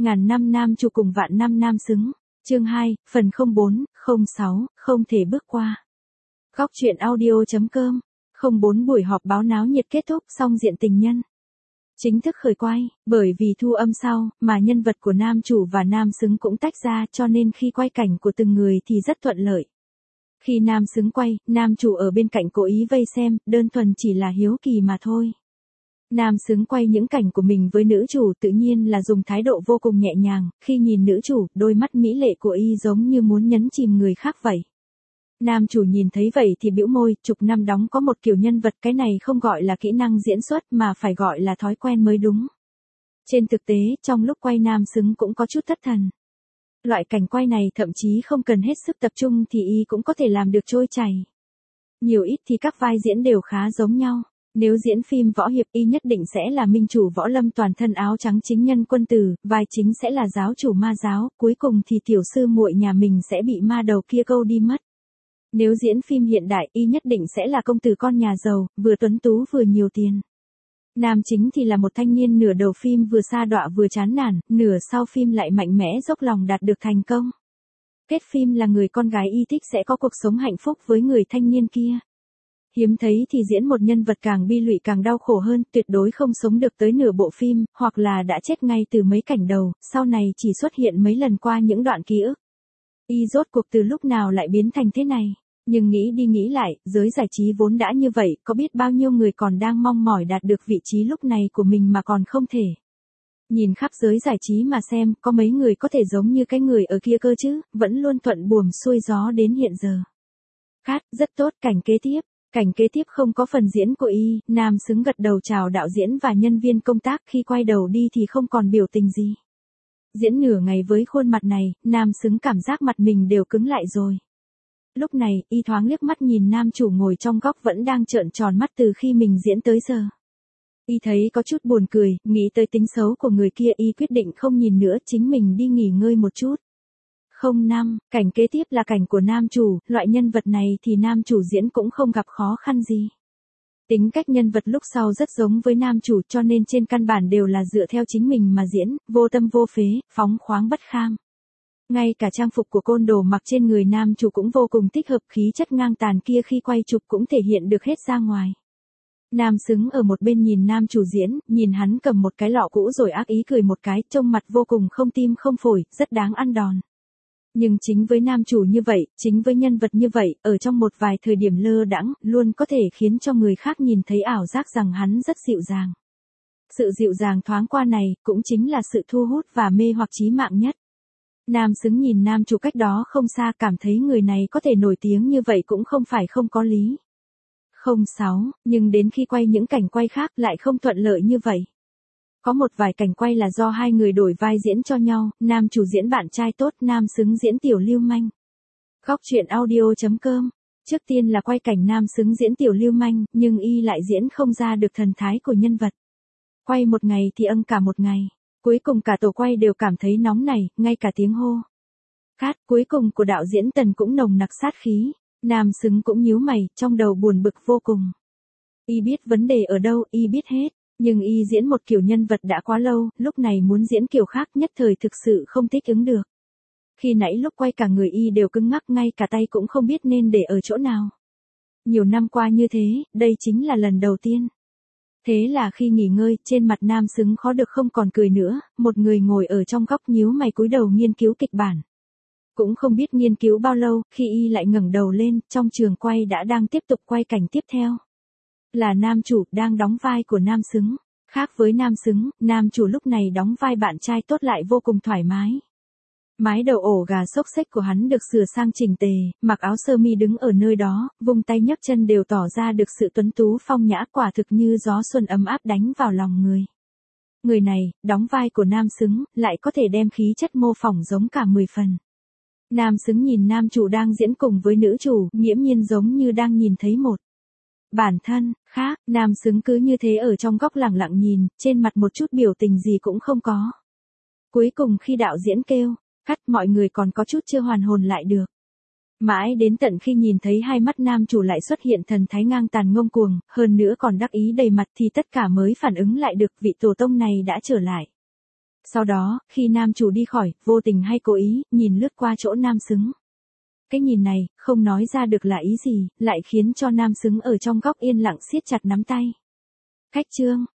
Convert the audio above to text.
Ngàn năm nam chủ cùng vạn năm nam xứng. Chương 2, phần 04, 06, không thể bước qua. Góc truyện audio.com. 04 buổi họp báo náo nhiệt kết thúc xong diện tình nhân. Chính thức khởi quay, bởi vì thu âm sau, mà nhân vật của nam chủ và nam xứng cũng tách ra cho nên khi quay cảnh của từng người thì rất thuận lợi. Khi nam xứng quay, nam chủ ở bên cạnh cố ý vây xem, đơn thuần chỉ là hiếu kỳ mà thôi. Nam xứng quay những cảnh của mình với nữ chủ tự nhiên là dùng thái độ vô cùng nhẹ nhàng, khi nhìn nữ chủ, đôi mắt mỹ lệ của y giống như muốn nhấn chìm người khác vậy. Nam chủ nhìn thấy vậy thì bĩu môi, chục năm đóng có một kiểu nhân vật, cái này không gọi là kỹ năng diễn xuất mà phải gọi là thói quen mới đúng. Trên thực tế, trong lúc quay nam xứng cũng có chút thất thần. Loại cảnh quay này thậm chí không cần hết sức tập trung thì y cũng có thể làm được trôi chảy. Nhiều ít thì các vai diễn đều khá giống nhau. Nếu diễn phim võ hiệp y nhất định sẽ là minh chủ võ lâm toàn thân áo trắng chính nhân quân tử, vai chính sẽ là giáo chủ ma giáo, cuối cùng thì tiểu sư muội nhà mình sẽ bị ma đầu kia câu đi mất. Nếu diễn phim hiện đại y nhất định sẽ là công tử con nhà giàu, vừa tuấn tú vừa nhiều tiền. Nam chính thì là một thanh niên nửa đầu phim vừa sa đọa vừa chán nản, nửa sau phim lại mạnh mẽ dốc lòng đạt được thành công. Kết phim là người con gái y thích sẽ có cuộc sống hạnh phúc với người thanh niên kia. Hiếm thấy thì diễn một nhân vật càng bi lụy càng đau khổ hơn, tuyệt đối không sống được tới nửa bộ phim, hoặc là đã chết ngay từ mấy cảnh đầu, sau này chỉ xuất hiện mấy lần qua những đoạn ký ức. Y rốt cuộc từ lúc nào lại biến thành thế này, nhưng nghĩ đi nghĩ lại, giới giải trí vốn đã như vậy, có biết bao nhiêu người còn đang mong mỏi đạt được vị trí lúc này của mình mà còn không thể. Nhìn khắp giới giải trí mà xem, có mấy người có thể giống như cái người ở kia cơ chứ, vẫn luôn thuận buồm xuôi gió đến hiện giờ. Cát, rất tốt, cảnh kế tiếp. Cảnh kế tiếp không có phần diễn của y, nam xứng gật đầu chào đạo diễn và nhân viên công tác, khi quay đầu đi thì không còn biểu tình gì. Diễn nửa ngày với khuôn mặt này, nam xứng cảm giác mặt mình đều cứng lại rồi. Lúc này, y thoáng liếc mắt nhìn nam chủ ngồi trong góc vẫn đang trợn tròn mắt từ khi mình diễn tới giờ. Y thấy có chút buồn cười, nghĩ tới tính xấu của người kia, y quyết định không nhìn nữa, chính mình đi nghỉ ngơi một chút. 05, cảnh kế tiếp là cảnh của nam chủ, loại nhân vật này thì nam chủ diễn cũng không gặp khó khăn gì. Tính cách nhân vật lúc sau rất giống với nam chủ cho nên trên căn bản đều là dựa theo chính mình mà diễn, vô tâm vô phế, phóng khoáng bất kham. Ngay cả trang phục của côn đồ mặc trên người nam chủ cũng vô cùng thích hợp, khí chất ngang tàn kia khi quay chụp cũng thể hiện được hết ra ngoài. Nam xứng ở một bên nhìn nam chủ diễn, nhìn hắn cầm một cái lọ cũ rồi ác ý cười một cái, trông mặt vô cùng không tim không phổi, rất đáng ăn đòn. Nhưng chính với nam chủ như vậy, chính với nhân vật như vậy, ở trong một vài thời điểm lơ đãng, luôn có thể khiến cho người khác nhìn thấy ảo giác rằng hắn rất dịu dàng. Sự dịu dàng thoáng qua này, cũng chính là sự thu hút và mê hoặc chí mạng nhất. Nam xứng nhìn nam chủ cách đó không xa, cảm thấy người này có thể nổi tiếng như vậy cũng không phải không có lý. 06, nhưng đến khi quay những cảnh quay khác lại không thuận lợi như vậy. Có một vài cảnh quay là do hai người đổi vai diễn cho nhau, nam chủ diễn bạn trai tốt, nam xứng diễn tiểu lưu manh. Góc truyện audio.com. Trước tiên là quay cảnh nam xứng diễn tiểu lưu manh, nhưng y lại diễn không ra được thần thái của nhân vật. Quay một ngày thì cả một ngày. Cuối cùng cả tổ quay đều cảm thấy nóng này, ngay cả tiếng hô cát cuối cùng của đạo diễn Tần cũng nồng nặc sát khí. Nam xứng cũng nhíu mày, trong đầu buồn bực vô cùng. Y biết vấn đề ở đâu, y biết hết. Nhưng y diễn một kiểu nhân vật đã quá lâu, lúc này muốn diễn kiểu khác nhất thời thực sự không thích ứng được. Khi nãy lúc quay cả người y đều cứng ngắc, ngay cả tay cũng không biết nên để ở chỗ nào. Nhiều năm qua như thế, đây chính là lần đầu tiên. Thế là khi nghỉ ngơi, trên mặt nam xứng khó được không còn cười nữa, một người ngồi ở trong góc nhíu mày cúi đầu nghiên cứu kịch bản. Cũng không biết nghiên cứu bao lâu, khi y lại ngẩng đầu lên, trong trường quay đã đang tiếp tục quay cảnh tiếp theo. Là nam chủ đang đóng vai của nam xứng. Khác với nam xứng, nam chủ lúc này đóng vai bạn trai tốt lại vô cùng thoải mái. Mái đầu ổ gà xốc xếch của hắn được sửa sang chỉnh tề, mặc áo sơ mi đứng ở nơi đó, vung tay nhấc chân đều tỏ ra được sự tuấn tú phong nhã, quả thực như gió xuân ấm áp đánh vào lòng người. Người này, đóng vai của nam xứng, lại có thể đem khí chất mô phỏng giống cả 10 phần. Nam xứng nhìn nam chủ đang diễn cùng với nữ chủ, nghiễm nhiên giống như đang nhìn thấy một bản thân khác. Nam xứng cứ như thế ở trong góc lẳng lặng nhìn, trên mặt một chút biểu tình gì cũng không có. Cuối cùng khi đạo diễn kêu cắt, mọi người còn có chút chưa hoàn hồn lại được. Mãi đến tận khi nhìn thấy hai mắt nam chủ lại xuất hiện thần thái ngang tàn ngông cuồng, hơn nữa còn đắc ý đầy mặt thì tất cả mới phản ứng lại được, vị tổ tông này đã trở lại. Sau đó, khi nam chủ đi khỏi, vô tình hay cố ý, nhìn lướt qua chỗ nam xứng. Cái nhìn này, không nói ra được là ý gì, lại khiến cho nam xứng ở trong góc yên lặng siết chặt nắm tay. Khách chương.